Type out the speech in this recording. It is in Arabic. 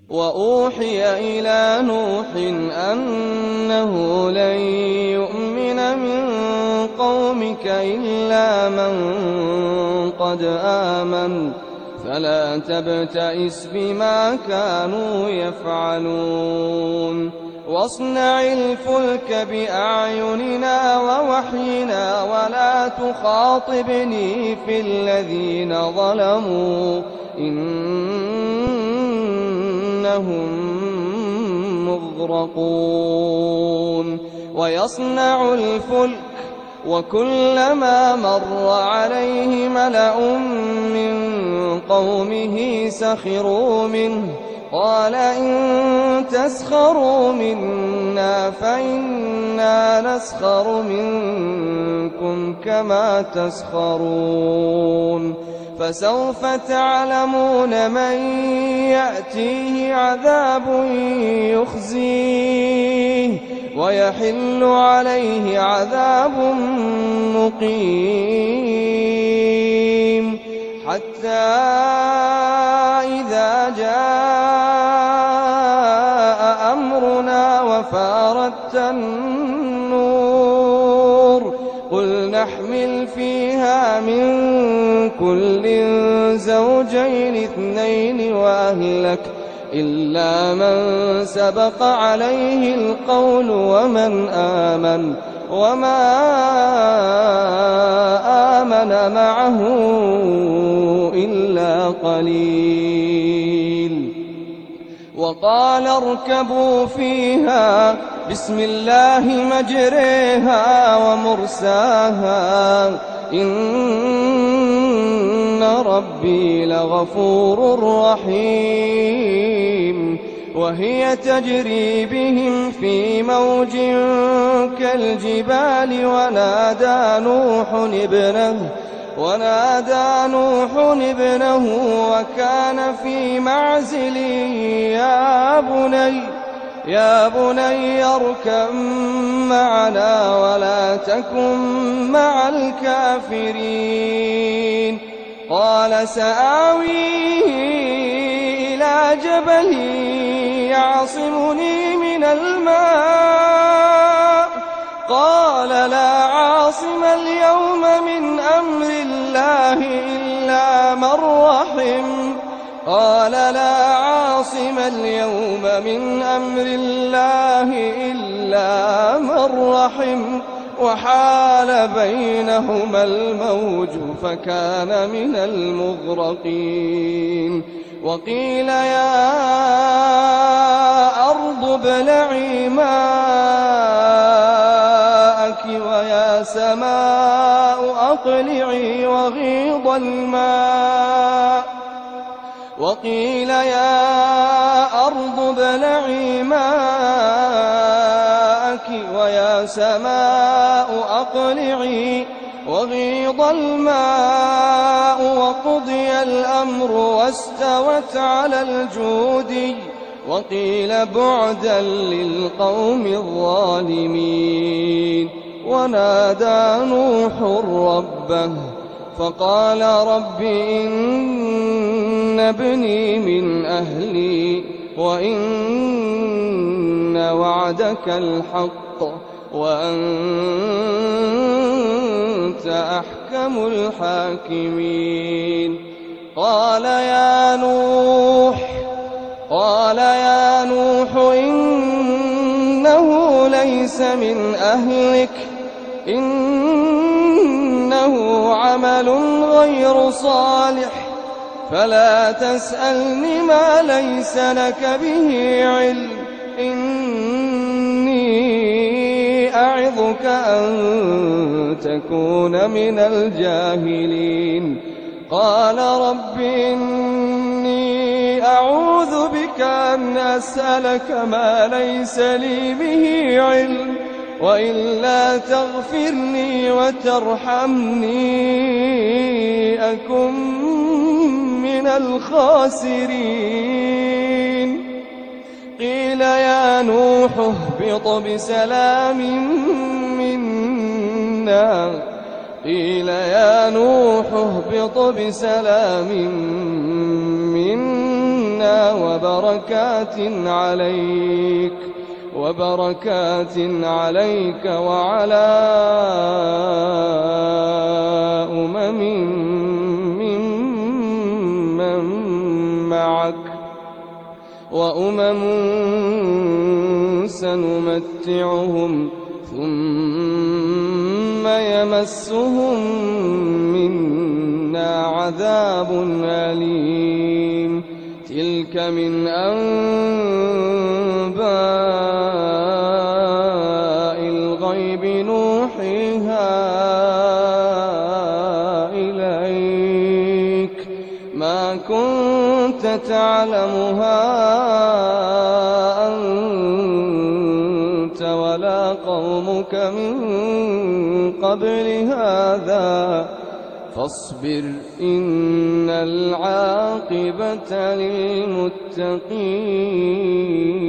وأوحي إلى نوح أنه لن يؤمن من قومك إلا من قد آمن فلا تبتئس بما كانوا يفعلون واصنع الفلك بأعيننا ووحينا ولا تخاطبني في الذين ظلموا إنهم مغرقون ويصنع الفلك وكلما مر عليه ملأ من قومه سخروا منه قال إن تسخروا منا فإنا نسخر منكم كما تسخرون فسوف تعلمون من يأتيه عذاب يخزيه ويحل عليه عذاب مقيم حتى إذا جاء أمرنا وفارت النور قل نحمل فيها من كل زوجين اثنين وأهلك إلا من سبق عليه القول وما آمن معه إلا قليل وقال اركبوا فيها بسم الله مجريها ومرساها إن ربي لغفور رحيم وهي تجري بهم في موج كالجبال ونادى نوح ابنه وكان في معزل يا بني اركب معنا ولا تكن مع الكافرين قال سآوي إلى جبل يعصمني من الماء قال لا عاصم اليوم من أمر الله إلا من رحم وحال بينهما الموج فكان من المغرقين وقيل يا أرض ابلعي ماءك ويا سماء أقلعي وغيض الماء وقضي الأمر واستوت على الجودي وقيل بعدا للقوم الظالمين ونادى نوح ربه فقال رب إن ابني من أهلي وإن وعدك الحق وأنت أحكم الحاكمين قال يا نوح إنه ليس من أهلك إنه عمل غير صالح فلا تسألني ما ليس لك به علم إني أعظك أن تكون من الجاهلين قال رب إني أعوذ بك أن أسألك ما ليس لي به علم وإلا تغفرني وترحمني أكن من الخاسرين قيل يا نوح اهبط بسلام منا منا وبركات عليك وعلى ممن معك وأمم سنمتعهم ثم يمسهم منا عذاب أليم تلك من أنباء الغيب نوحيها إليك ما كنت تعلمها أنت ولا قومك من قبل هذا فاصبر إن العاقبة للمتقين.